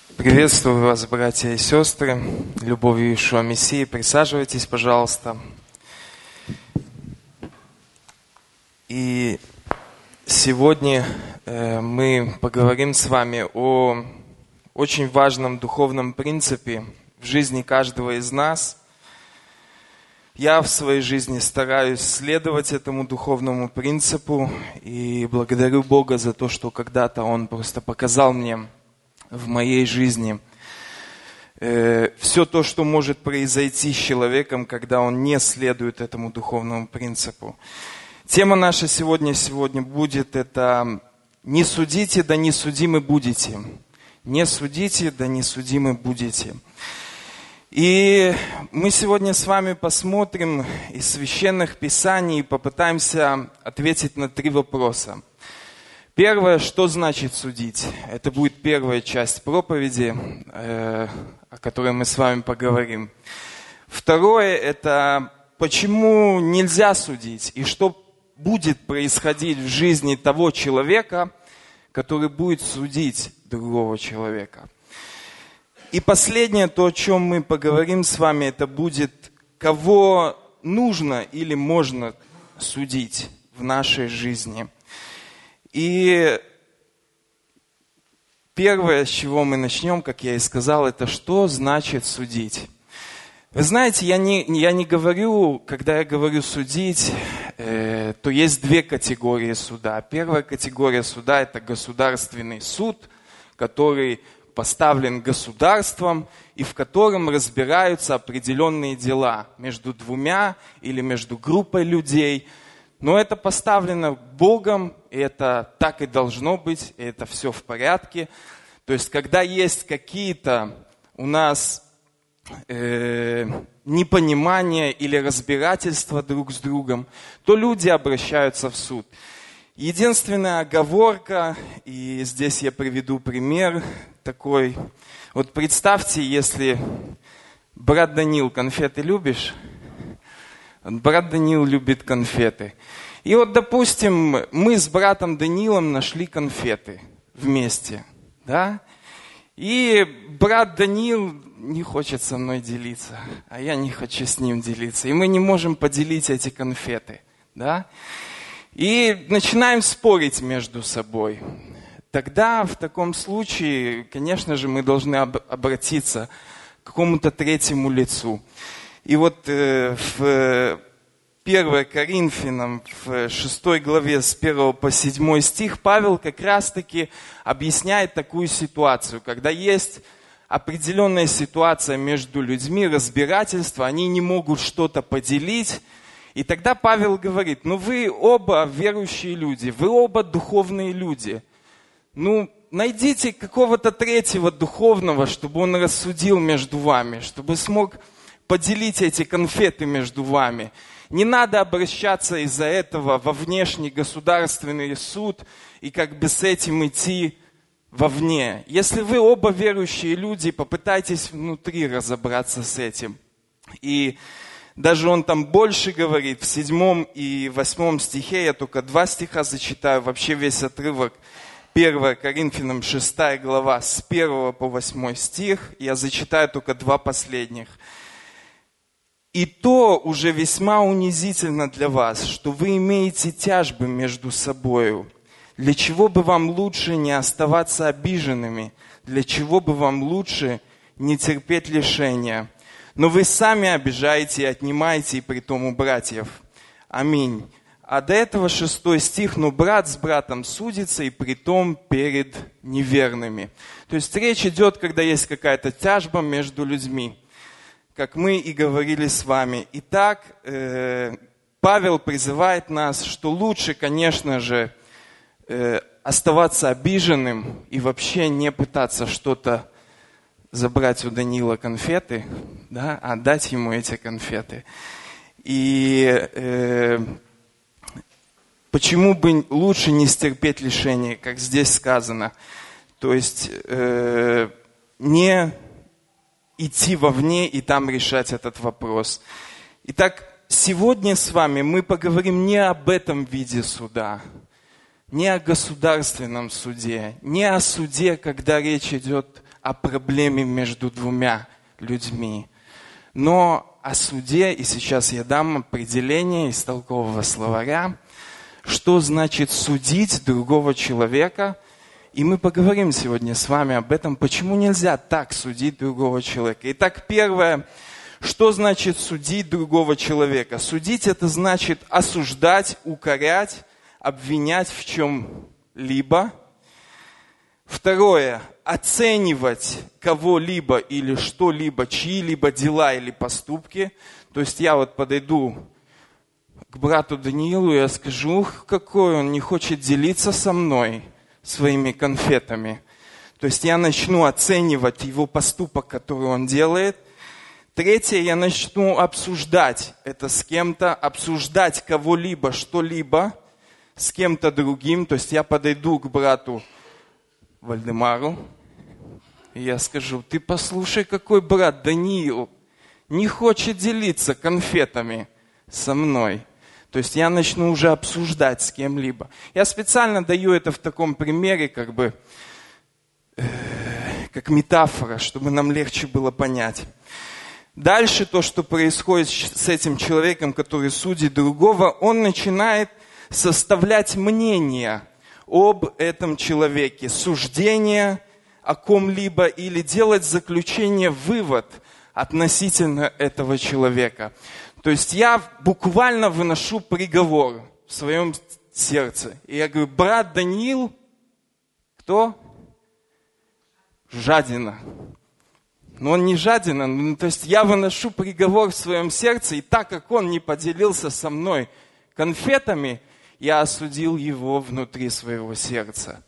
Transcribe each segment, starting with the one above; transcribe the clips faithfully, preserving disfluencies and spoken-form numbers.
Приветствую вас, братья и сестры, любовью Иешуа Мессии. Присаживайтесь, пожалуйста. И сегодня э, мы поговорим с вами о очень важном духовном принципе в жизни каждого из нас. Я в своей жизни стараюсь следовать этому духовному принципу и благодарю Бога за то, что когда-то Он просто показал мне в моей жизни э, все то, что может произойти с человеком, когда он не следует этому духовному принципу. Тема наша сегодня, сегодня будет это «Не судите, да не судимы будете». «Не судите, да не судимы будете». И мы сегодня с вами посмотрим из Священных Писаний и попытаемся ответить на три вопроса. Первое, что значит судить? Это будет первая часть проповеди, э, о которой мы с вами поговорим. Второе, это почему нельзя судить и что будет происходить в жизни того человека, который будет судить другого человека. И последнее, то, о чем мы поговорим с вами, это будет, кого нужно или можно судить в нашей жизни. И первое, с чего мы начнем, как я и сказал, это что значит судить. Вы знаете, я не, я не говорю, когда я говорю судить, э, то есть две категории суда. Первая категория суда – это государственный суд, который поставлен государством и в котором разбираются определенные дела между двумя или между группой людей. Но это поставлено Богом, и это так и должно быть, и это все в порядке. То есть, когда есть какие-то у нас э, непонимания или разбирательства друг с другом, то люди обращаются в суд. Единственная оговорка, и здесь я приведу пример такой. Вот представьте, если брат Данил, конфеты любишь? Брат Данил любит конфеты. И вот, допустим, мы с братом Данилом нашли конфеты вместе, да? И брат Данил не хочет со мной делиться, а я не хочу с ним делиться. И мы не можем поделить эти конфеты, да? И начинаем спорить между собой. Тогда, в таком случае, конечно же, мы должны об- обратиться к какому-то третьему лицу. И вот э, в первое Коринфянам, в шестой главе, с первого по седьмой стих, Павел как раз-таки объясняет такую ситуацию, когда есть определенная ситуация между людьми, разбирательство, они не могут что-то поделить. И тогда Павел говорит, ну вы оба верующие люди, вы оба духовные люди. Ну, найдите какого-то третьего духовного, чтобы он рассудил между вами, чтобы смог поделить эти конфеты между вами. Не надо обращаться из-за этого во внешний государственный суд и как бы с этим идти вовне. Если вы оба верующие люди, попытайтесь внутри разобраться с этим. И даже он там больше говорит, в седьмом и восьмом стихе, я только два стиха зачитаю, вообще весь отрывок, первое Коринфянам шестая глава, с первого по восьмой стих, я зачитаю только два последних. «И то уже весьма унизительно для вас, что вы имеете тяжбы между собою. Для чего бы вам лучше не оставаться обиженными? Для чего бы вам лучше не терпеть лишения? Но вы сами обижаете и отнимаете, и притом у братьев. Аминь». А до этого шестой стих, «Но брат с братом судится, и притом перед неверными». То есть речь идет, когда есть какая-то тяжба между людьми, как мы и говорили с вами. Итак, э, Павел призывает нас, что лучше, конечно же, э, оставаться обиженным и вообще не пытаться что-то забрать у Данила конфеты, да, а дать ему эти конфеты. И э, почему бы лучше не стерпеть лишение, как здесь сказано? То есть э, не идти вовне и там решать этот вопрос. Итак, сегодня с вами мы поговорим не об этом виде суда, не о государственном суде, не о суде, когда речь идет о проблеме между двумя людьми. Но о суде, и сейчас я дам определение из толкового словаря, что значит судить другого человека. И мы поговорим сегодня с вами об этом, почему нельзя так судить другого человека. Итак, первое, что значит судить другого человека? Судить – это значит осуждать, укорять, обвинять в чем-либо. Второе, оценивать кого-либо или что-либо, чьи-либо дела или поступки. То есть я вот подойду к брату Даниилу и я скажу, ух, какой он не хочет делиться со мной своими конфетами. То есть я начну оценивать его поступок, который он делает. Третье, я начну обсуждать это с кем-то, обсуждать кого-либо, что-либо с кем-то другим. То есть я подойду к брату Вальдемару, и я скажу, ты послушай, какой брат Даниил не хочет делиться конфетами со мной. То есть я начну уже обсуждать с кем-либо. Я специально даю это в таком примере, как бы, э, как метафора, чтобы нам легче было понять. Дальше то, что происходит с этим человеком, который судит другого, он начинает составлять мнение об этом человеке, суждение о ком-либо или делать заключение, вывод относительно этого человека. То есть я буквально выношу приговор в своем сердце. И я говорю, брат Даниил, кто? Жадина. Но он не жадина, ну, то есть я выношу приговор в своем сердце, и так как он не поделился со мной конфетами, я осудил его внутри своего сердца.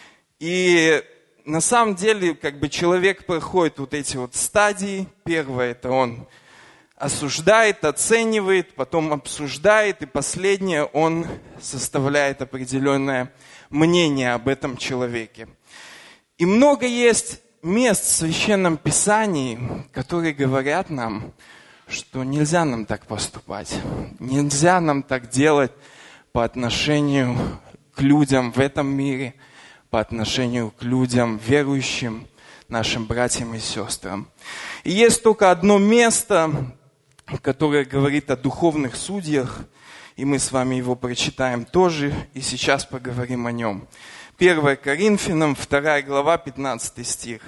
И на самом деле, как бы человек проходит вот эти вот стадии. Первое, это он осуждает, оценивает, потом обсуждает, и последнее, он составляет определенное мнение об этом человеке. И много есть мест в Священном Писании, которые говорят нам, что нельзя нам так поступать, нельзя нам так делать по отношению к людям в этом мире, по отношению к людям верующим, нашим братьям и сестрам. И есть только одно место, которое говорит о духовных судьях, и мы с вами его прочитаем тоже, и сейчас поговорим о нем. первое Коринфянам, вторая глава, пятнадцатый стих.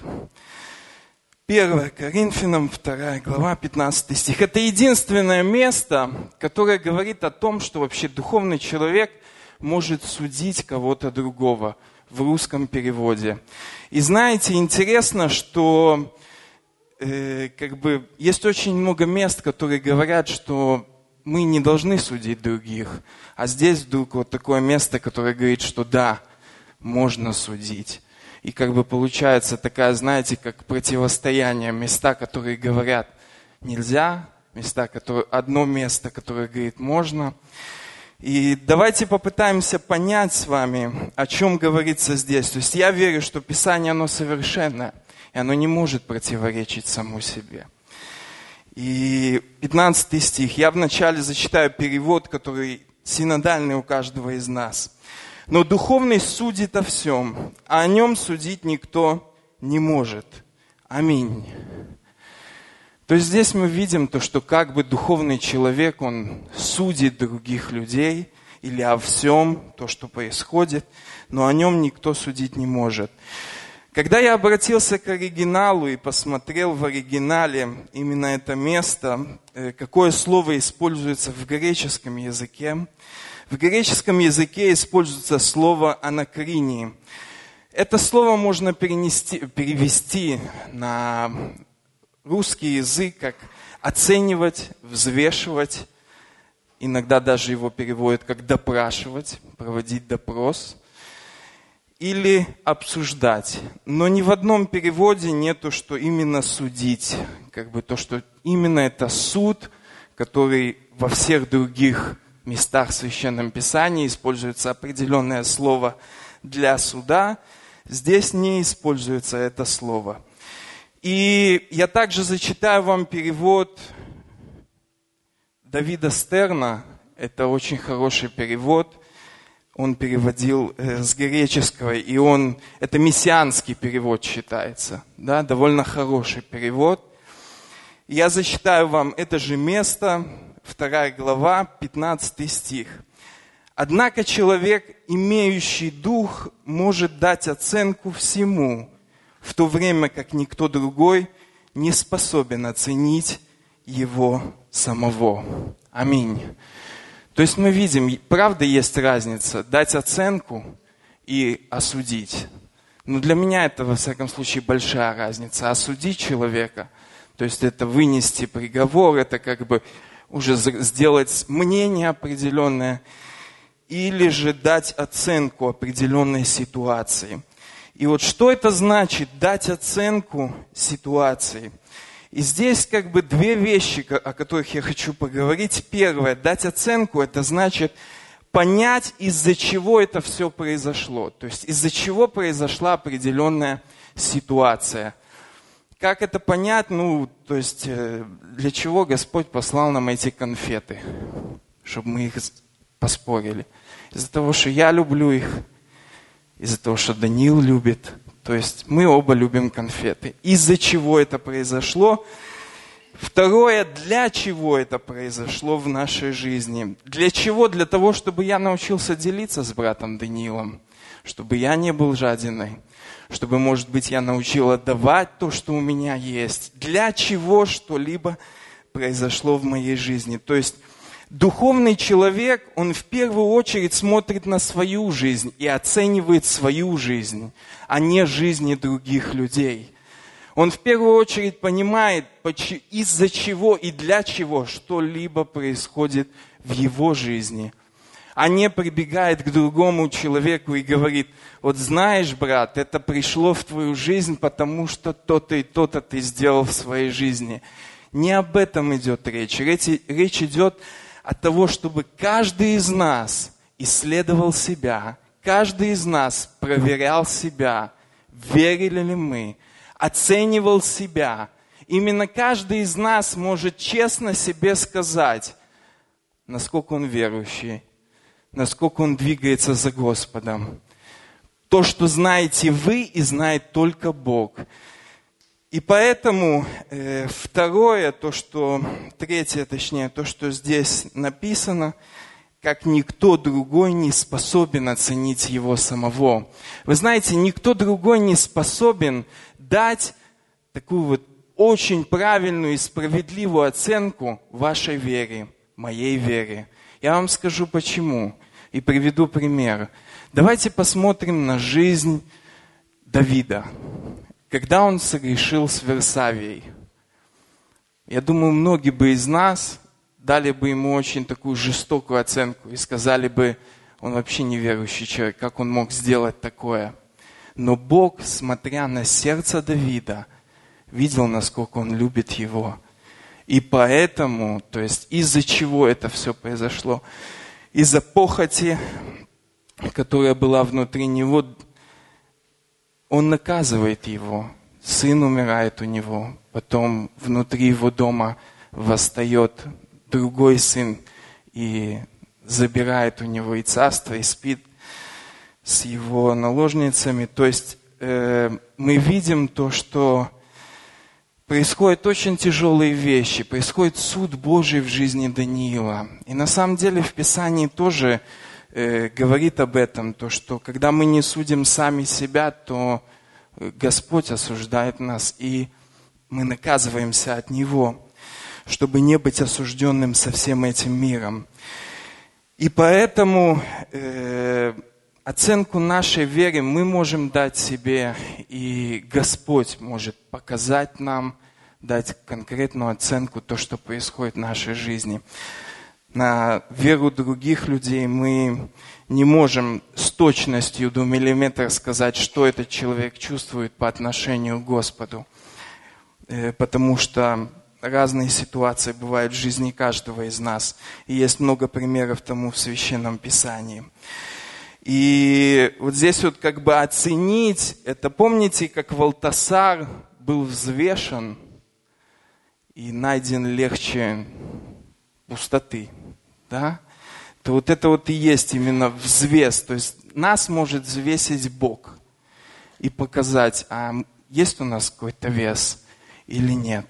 первое Коринфянам, вторая глава, пятнадцатый стих. Это единственное место, которое говорит о том, что вообще духовный человек может судить кого-то другого в русском переводе. И знаете, интересно, что э, как бы есть очень много мест, которые говорят, что мы не должны судить других. А здесь вдруг вот такое место, которое говорит, что да, можно судить. И как бы получается такая, знаете, как противостояние. Места, которые говорят нельзя, места, которые, одно место, которое говорит можно. И давайте попытаемся понять с вами, о чем говорится здесь. То есть я верю, что Писание, оно совершенное, и оно не может противоречить самому себе. И пятнадцатый стих. Я вначале зачитаю перевод, который синодальный у каждого из нас. Но духовный судит о всем, а о нем судить никто не может. Аминь. То есть здесь мы видим то, что как бы духовный человек, он судит других людей или о всем, то, что происходит, но о нем никто судить не может. Когда я обратился к оригиналу и посмотрел в оригинале именно это место, какое слово используется в греческом языке, в греческом языке используется слово «анакринии». Это слово можно перенести, перевести на русский язык как «оценивать», «взвешивать». Иногда даже его переводят как «допрашивать», «проводить допрос». Или «обсуждать». Но ни в одном переводе нету, что именно «судить». Как бы то, что именно это суд, который во всех других местах в Священном Писании используется определенное слово для суда. Здесь не используется это слово. И я также зачитаю вам перевод Давида Стерна. Это очень хороший перевод. он переводил э, с греческого, и он, это мессианский перевод считается, да, довольно хороший перевод. Я зачитаю вам это же место, вторая глава, пятнадцатый стих. «Однако человек, имеющий дух, может дать оценку всему, в то время как никто другой не способен оценить его самого». Аминь. То есть мы видим, правда есть разница, дать оценку и осудить. Но для меня это, во всяком случае, большая разница. Осудить человека, то есть это вынести приговор, это как бы уже сделать мнение определенное, или же дать оценку определенной ситуации. И вот что это значит, дать оценку ситуации? И здесь как бы две вещи, о которых я хочу поговорить. Первое, дать оценку, это значит понять, из-за чего это все произошло. То есть из-за чего произошла определенная ситуация. Как это понять? Ну, то есть для чего Господь послал нам эти конфеты? Чтобы мы их поспорили. Из-за того, что я люблю их, из-за того, что Даниил любит. То есть мы оба любим конфеты. Из-за чего это произошло? Второе, для чего это произошло в нашей жизни? Для чего? Для того, чтобы я научился делиться с братом Даниилом. Чтобы я не был жадиной. Чтобы, может быть, я научил отдавать то, что у меня есть. Для чего что-либо произошло в моей жизни? То есть духовный человек, он в первую очередь смотрит на свою жизнь и оценивает свою жизнь, а не жизни других людей. Он в первую очередь понимает, из-за чего и для чего что-либо происходит в его жизни, а не прибегает к другому человеку и говорит: вот знаешь, брат, это пришло в твою жизнь, потому что то-то и то-то ты сделал в своей жизни. Не об этом идет речь. Речь, речь идет от того, чтобы каждый из нас исследовал себя, каждый из нас проверял себя, верили ли мы, оценивал себя. Именно каждый из нас может честно себе сказать, насколько он верующий, насколько он двигается за Господом. То, что знаете вы, и знает только Бог. И поэтому э, второе, то, что, третье, точнее, то, что здесь написано, как никто другой не способен оценить его самого. Вы знаете, никто другой не способен дать такую вот очень правильную и справедливую оценку вашей вере, моей вере. Я вам скажу почему и приведу пример. Давайте посмотрим на жизнь Давида. Когда он согрешил с Версавией, я думаю, многие бы из нас дали бы ему очень такую жестокую оценку и сказали бы, он вообще неверующий человек, как он мог сделать такое. Но Бог, смотря на сердце Давида, видел, насколько он любит его. И поэтому, то есть из-за чего это все произошло? Из-за похоти, которая была внутри него, он наказывает его. Сын умирает у него. Потом внутри его дома восстает другой сын и забирает у него и царство, и спит с его наложницами. То есть э, мы видим то, что происходят очень тяжелые вещи. Происходит суд Божий в жизни Даниила. И на самом деле в Писании тоже э, говорит об этом, то, что когда мы не судим сами себя, то Господь осуждает нас, и мы наказываемся от Него, чтобы не быть осужденным со всем этим миром. И поэтому э, оценку нашей вере мы можем дать себе, и Господь может показать нам, дать конкретную оценку то, что происходит в нашей жизни. На веру других людей мы не можем с точностью до миллиметра сказать, что этот человек чувствует по отношению к Господу. Потому что разные ситуации бывают в жизни каждого из нас. И есть много примеров тому в Священном Писании. И вот здесь вот как бы оценить, это помните, как Валтасар был взвешен и найден легче пустоты. Да? то вот это вот и есть именно взвес. То есть нас может взвесить Бог и показать, а есть у нас какой-то вес или нет.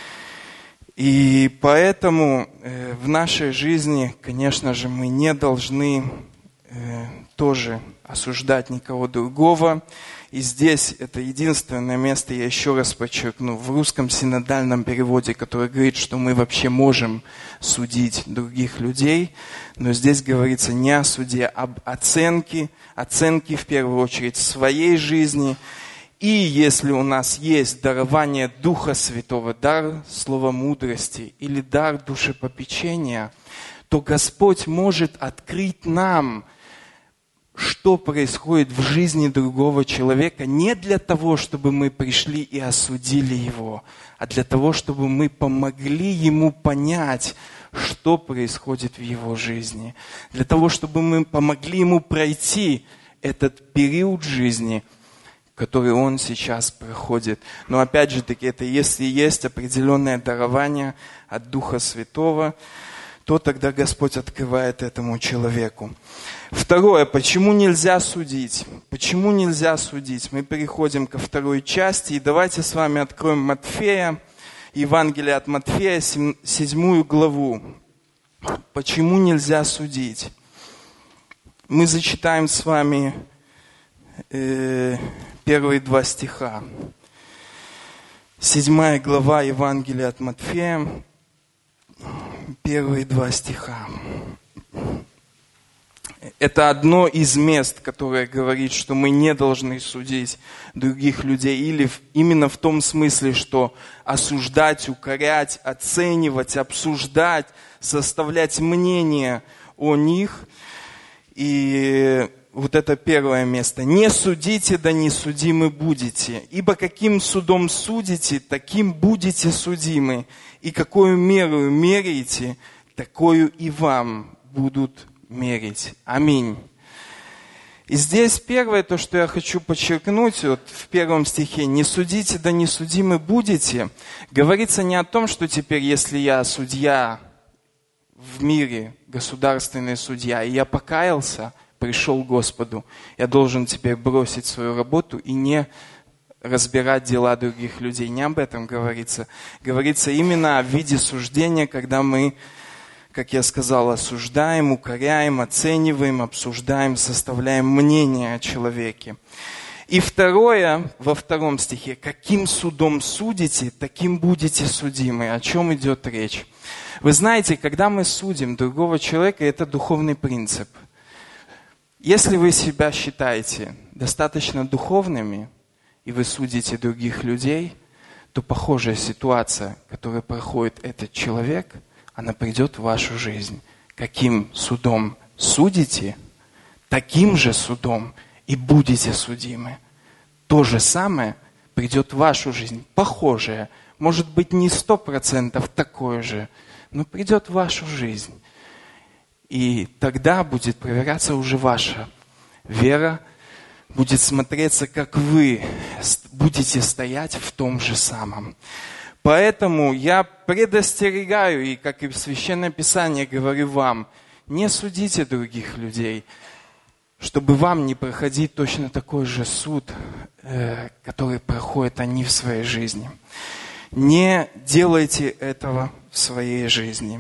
И поэтому э, в нашей жизни, конечно же, мы не должны э, тоже осуждать никого другого. И здесь это единственное место, я еще раз подчеркну, в русском синодальном переводе, который говорит, что мы вообще можем судить других людей. Но здесь говорится не о суде, а об оценке, оценке в первую очередь своей жизни. И если у нас есть дарование Духа Святого, дар слова мудрости или дар душепопечения, то Господь может открыть нам, что происходит в жизни другого человека, не для того, чтобы мы пришли и осудили его, а для того, чтобы мы помогли ему понять, что происходит в его жизни. Для того, чтобы мы помогли ему пройти этот период жизни, который он сейчас проходит. Но опять же таки, это если есть определенное дарование от Духа Святого, то тогда Господь открывает этому человеку. Второе, почему нельзя судить? Почему нельзя судить? Мы переходим ко второй части, и давайте с вами откроем Матфея, Евангелие от Матфея, седьмую главу. Почему нельзя судить? Мы зачитаем с вами э, первые два стиха. Седьмая глава Евангелия от Матфея, первые два стиха. Это одно из мест, которое говорит, что мы не должны судить других людей, или именно в том смысле, что осуждать, укорять, оценивать, обсуждать, составлять мнение о них. И вот это первое место. «Не судите, да не судимы будете, ибо каким судом судите, таким будете судимы, и какую меру меряете, такую и вам будут мерить». Аминь. И здесь первое, то, что я хочу подчеркнуть, вот в первом стихе, «Не судите, да не судимы будете», говорится не о том, что теперь, если я судья в мире, государственный судья, и я покаялся, пришел к Господу, я должен теперь бросить свою работу и не разбирать дела других людей. Не об этом говорится. Говорится именно о виде суждения, когда мы, как я сказал, осуждаем, укоряем, оцениваем, обсуждаем, составляем мнение о человеке. И второе, во втором стихе, «Каким судом судите, таким будете судимы». О чем идет речь? Вы знаете, когда мы судим другого человека, это духовный принцип. Если вы себя считаете достаточно духовными, и вы судите других людей, то похожая ситуация, которую проходит этот человек, она придет в вашу жизнь. Каким судом судите, таким же судом и будете судимы. То же самое придет в вашу жизнь, похожее, может быть не сто процентов такое же, но придет в вашу жизнь. И тогда будет проверяться уже ваша вера, будет смотреться, как вы будете стоять в том же самом. Поэтому я предостерегаю, и как и в Священное Писание говорю вам, не судите других людей, чтобы вам не проходить точно такой же суд, который проходят они в своей жизни. Не делайте этого в своей жизни.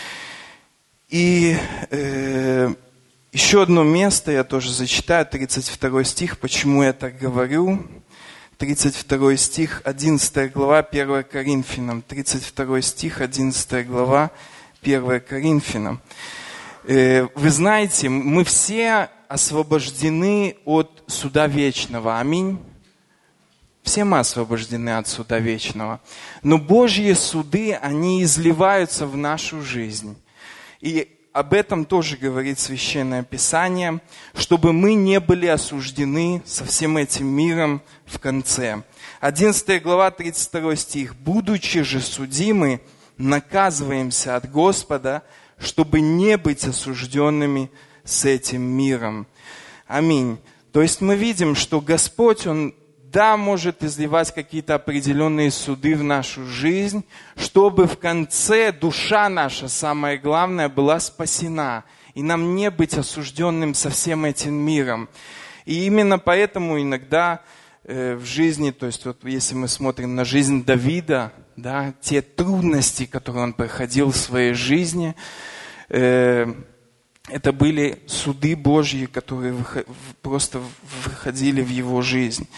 И э, еще одно место я тоже зачитаю, тридцать второй стих, почему я так говорю. тридцать второй стих, одиннадцатая глава, первое Коринфянам. тридцать второй стих, одиннадцатая глава, первое Коринфянам. Э, вы знаете, мы все освобождены от суда вечного. Аминь. Все мы освобождены от суда вечного. Но Божьи суды, они изливаются в нашу жизнь. И об этом тоже говорит Священное Писание, чтобы мы не были осуждены со всем этим миром в конце. одиннадцатая глава, тридцать второй стих. «Будучи же судимы, наказываемся от Господа, чтобы не быть осужденными с этим миром». Аминь. То есть мы видим, что Господь, Он, да, может изливать какие-то определенные суды в нашу жизнь, чтобы в конце душа наша, самое главное, была спасена. и нам не быть осужденным со всем этим миром. И именно поэтому иногда э, в жизни, то есть вот если мы смотрим на жизнь Давида, да, те трудности, которые он проходил в своей жизни, э, это были суды Божьи, которые просто выходили в его жизнь.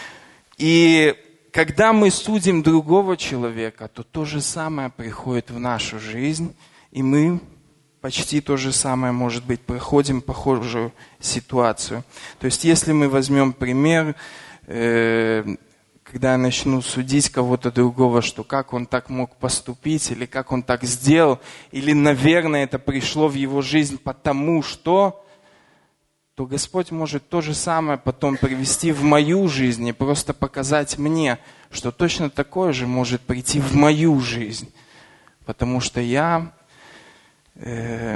И когда мы судим другого человека, то то же самое приходит в нашу жизнь, и мы почти то же самое, может быть, проходим похожую ситуацию. То есть, если мы возьмем пример, э, когда я начну судить кого-то другого, что как он так мог поступить, или как он так сделал, или, наверное, это пришло в его жизнь потому что, то Господь может то же самое потом привести в мою жизнь и просто показать мне, что точно такое же может прийти в мою жизнь. Потому что я э,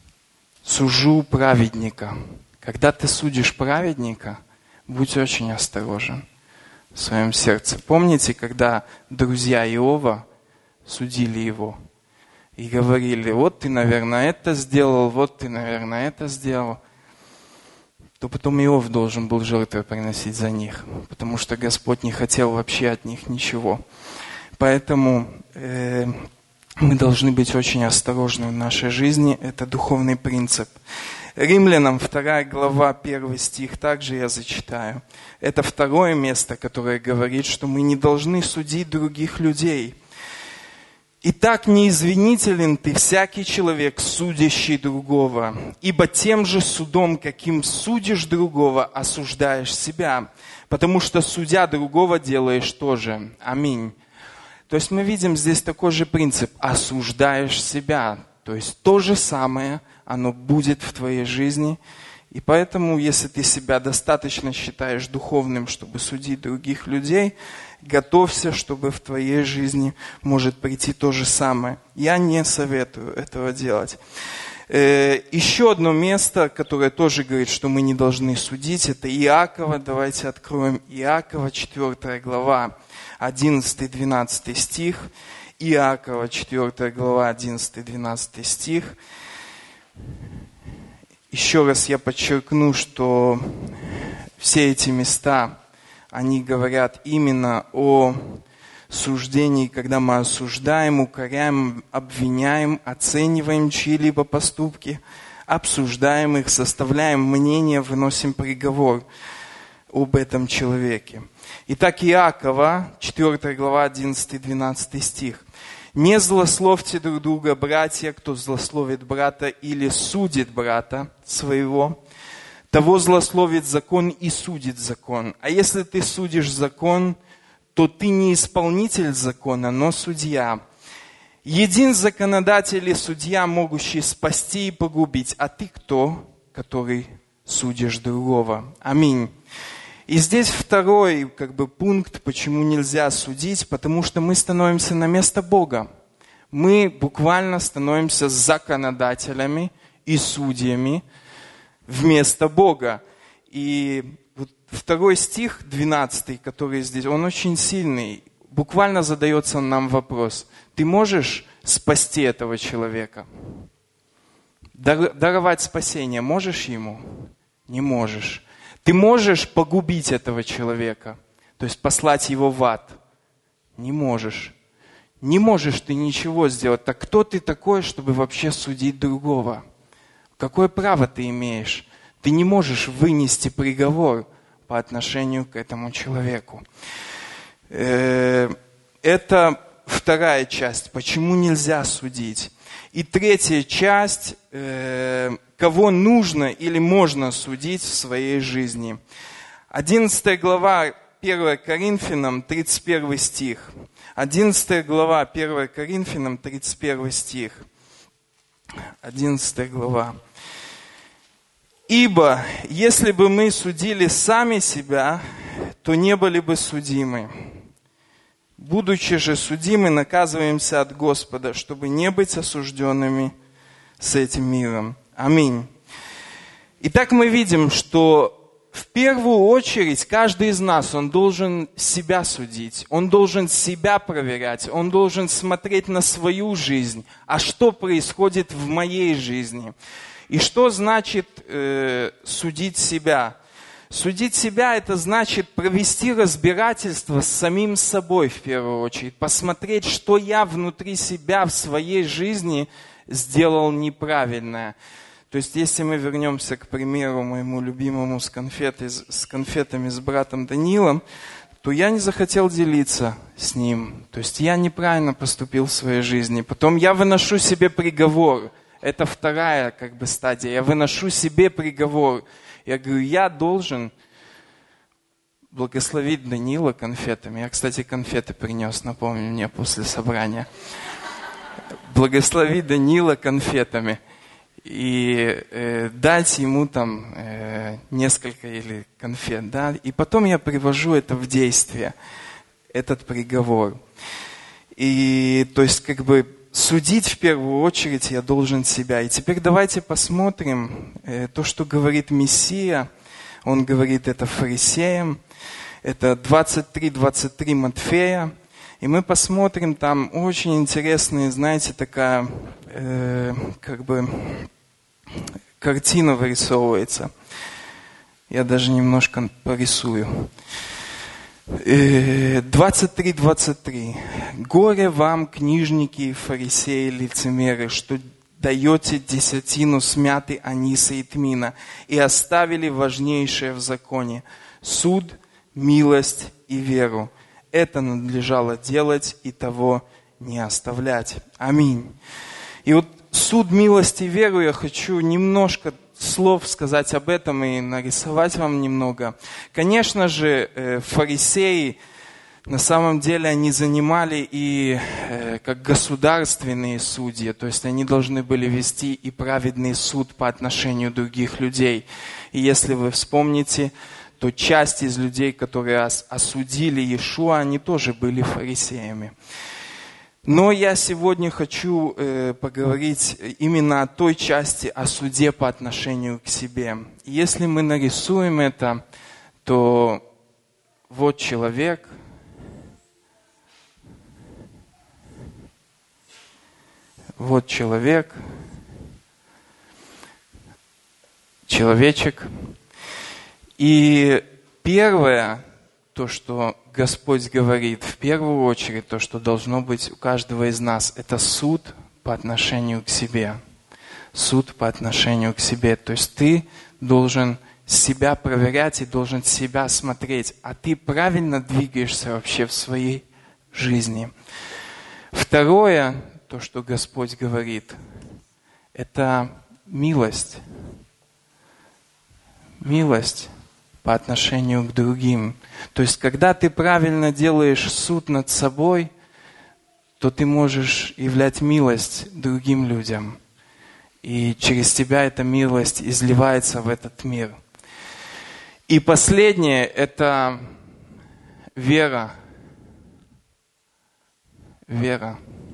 сужу праведника. Когда ты судишь праведника, будь очень осторожен в своем сердце. Помните, когда друзья Иова судили его и говорили, вот ты, наверное, это сделал, вот ты, наверное, это сделал, то потом Иов должен был жертвы приносить за них, потому что Господь не хотел вообще от них ничего. Поэтому э, мы должны быть очень осторожны в нашей жизни. Это духовный принцип. Римлянам вторая глава, первый стих, также я зачитаю. Это второе место, которое говорит, что мы не должны судить других людей. «Итак, неизвинителен ты, всякий человек, судящий другого, ибо тем же судом, каким судишь другого, осуждаешь себя, потому что судя другого, делаешь то же». Аминь. То есть мы видим здесь такой же принцип. Осуждаешь себя. То есть то же самое, оно будет в твоей жизни. И поэтому, если ты себя достаточно считаешь духовным, чтобы судить других людей, готовься, чтобы в твоей жизни может прийти то же самое. Я не советую этого делать. Еще одно место, которое тоже говорит, что мы не должны судить, это Иакова. Давайте откроем Иакова, четвёртая глава, одиннадцатый-двенадцатый стих. Иакова, четвёртая глава, одиннадцатый-двенадцатый стих. Еще раз я подчеркну, что все эти места, они говорят именно о суждении, когда мы осуждаем, укоряем, обвиняем, оцениваем чьи-либо поступки, обсуждаем их, составляем мнение, выносим приговор об этом человеке. Итак, Иакова, четвёртая глава, одиннадцатый-двенадцатый стих. «Не злословьте друг друга, братья, кто злословит брата или судит брата своего, того злословит закон и судит закон. А если ты судишь закон, то ты не исполнитель закона, но судья. Един законодатель и судья, могущий спасти и погубить, а ты кто, который судишь другого?» Аминь. И здесь второй как бы, пункт, почему нельзя судить, потому что мы становимся на место Бога. Мы буквально становимся законодателями и судьями вместо Бога. И вот второй стих, двенадцатый, который здесь, он очень сильный. Буквально задается нам вопрос. Ты можешь спасти этого человека? Даровать спасение можешь ему? Не можешь. Ты можешь погубить этого человека, то есть послать его в ад? Не можешь. Не можешь ты ничего сделать. Так кто ты такой, чтобы вообще судить другого? Какое право ты имеешь? Ты не можешь вынести приговор по отношению к этому человеку. Это вторая часть. Почему нельзя судить? И третья часть. Кого нужно или можно судить в своей жизни. одиннадцатая глава, первое Коринфянам, тридцать первый стих. одиннадцатая глава, первое Коринфянам, тридцать первый стих. одиннадцатая глава. «Ибо, если бы мы судили сами себя, то не были бы судимы. Будучи же судимы, наказываемся от Господа, чтобы не быть осужденными с этим миром». Аминь. Итак, мы видим, что в первую очередь каждый из нас, он должен себя судить, он должен себя проверять, он должен смотреть на свою жизнь, а что происходит в моей жизни. И что значит э, судить себя? Судить себя – это значит провести разбирательство с самим собой в первую очередь, посмотреть, что я внутри себя в своей жизни сделал неправильное. То есть, если мы вернемся к примеру моему любимому с, конфеты, с конфетами с братом Данилом, то я не захотел делиться с ним. То есть, я неправильно поступил в своей жизни. Потом я выношу себе приговор. Это вторая как бы стадия. Я выношу себе приговор. Я говорю, я должен благословить Данила конфетами. Я, кстати, конфеты принес, напомню мне, после собрания. Благослови Данила конфетами. И э, дать ему там э, несколько или конфет, да, и потом я привожу это в действие, этот приговор. И то есть как бы судить в первую очередь я должен себя. И теперь давайте посмотрим э, то, что говорит Мессия. Он говорит это фарисеям. Это двадцать три двадцать три Матфея. И мы посмотрим, там очень интересная, знаете, такая, э, как бы, картина вырисовывается. Я даже немножко порисую. Э, двадцать три двадцать три. «Горе вам, книжники и фарисеи, лицемеры, что даете десятину смяты аниса и тмина, и оставили важнейшее в законе – суд, милость и веру. Это надлежало делать и того не оставлять». Аминь. И вот суд, милость и веру, я хочу немножко слов сказать об этом и нарисовать вам немного. Конечно же, фарисеи, на самом деле, они занимали и как государственные судьи, то есть они должны были вести и праведный суд по отношению к других людей. И если вы вспомните, то часть из людей, которые осудили Иешуа, они тоже были фарисеями. Но я сегодня хочу э, поговорить именно о той части, о суде по отношению к себе. Если мы нарисуем это, то вот человек, вот человек, человечек. И первое, то, что Господь говорит, в первую очередь, то, что должно быть у каждого из нас, это суд по отношению к себе. Суд по отношению к себе. То есть ты должен себя проверять и должен себя смотреть, а ты правильно двигаешься вообще в своей жизни. Второе, то, что Господь говорит, это милость. Милость по отношению к другим. То есть, когда ты правильно делаешь суд над собой, то ты можешь являть милость другим людям. И через тебя эта милость изливается в этот мир. И последнее – это вера. Вера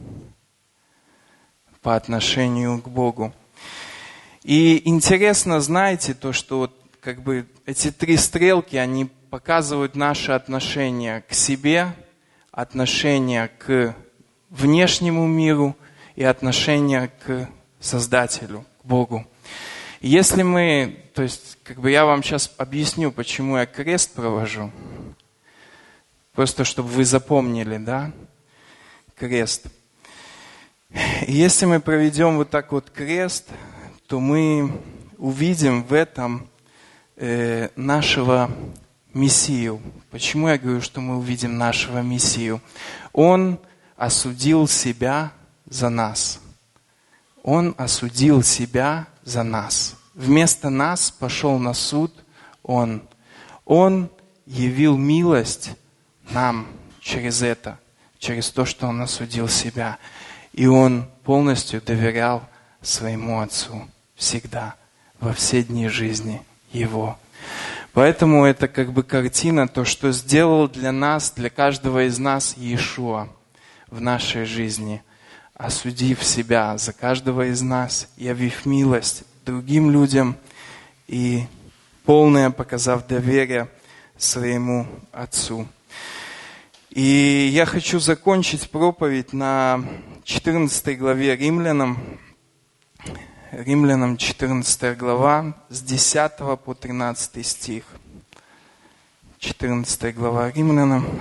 по отношению к Богу. И интересно, знаете, то, что вот как бы эти три стрелки, они показывают наше отношение к себе, отношение к внешнему миру и отношение к Создателю, к Богу. И если мы, то есть, как бы я вам сейчас объясню, почему я крест провожу. Просто чтобы вы запомнили, да, крест. И если мы проведем вот так вот крест, то мы увидим в этом э, нашего Мессию. Почему я говорю, что мы увидим нашего Мессию? Он осудил себя за нас. Он осудил себя за нас. Вместо нас пошел на суд Он. Он явил милость нам через это, через то, что Он осудил себя. И Он полностью доверял своему Отцу всегда, во все дни жизни Его. Поэтому это как бы картина, то, что сделал для нас, для каждого из нас Иешуа в нашей жизни, осудив себя за каждого из нас, явив милость другим людям и полное показав доверие своему Отцу. И я хочу закончить проповедь на четырнадцатой главе Римлянам, Римлянам четырнадцатая глава, с десятого по тринадцатый стих. четырнадцатая глава Римлянам,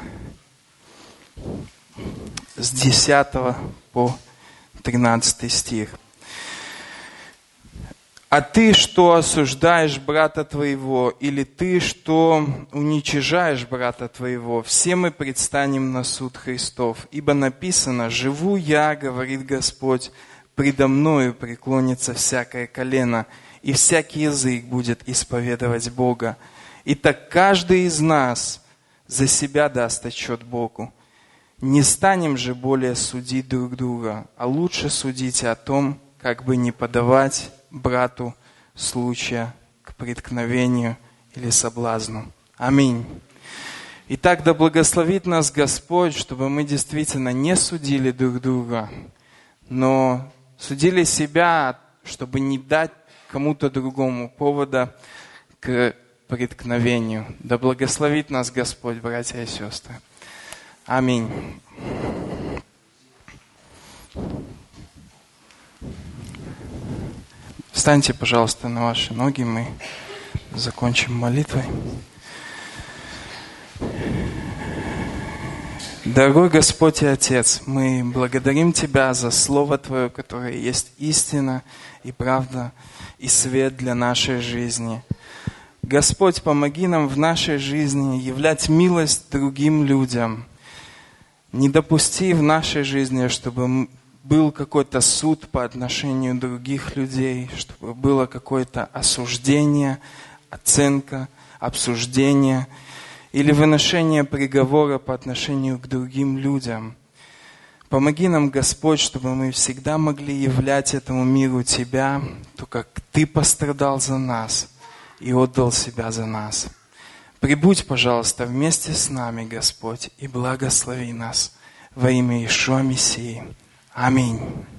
с десятого по тринадцатый стих. «А ты, что осуждаешь брата твоего, или ты, что уничижаешь брата твоего, все мы предстанем на суд Христов. Ибо написано: живу я, говорит Господь, предо мною преклонится всякое колено, и всякий язык будет исповедовать Бога. Итак, каждый из нас за себя даст отчет Богу. Не станем же более судить друг друга, а лучше судите о том, как бы не подавать брату случая к преткновению или соблазну». Аминь. Итак, да благословит нас Господь, чтобы мы действительно не судили друг друга, но судили себя, чтобы не дать кому-то другому повода к преткновению. Да благословит нас Господь, братья и сестры. Аминь. Встаньте, пожалуйста, на ваши ноги, мы закончим молитвой. Дорогой Господь и Отец, мы благодарим Тебя за Слово Твое, которое есть истина и правда, и свет для нашей жизни. Господь, помоги нам в нашей жизни являть милость другим людям. Не допусти в нашей жизни, чтобы был какой-то суд по отношению других людей, чтобы было какое-то осуждение, оценка, обсуждение или выношение приговора по отношению к другим людям. Помоги нам, Господь, чтобы мы всегда могли являть этому миру Тебя, то, как Ты пострадал за нас и отдал себя за нас. Прибудь, пожалуйста, вместе с нами, Господь, и благослови нас во имя Иешуа Мессии. Аминь.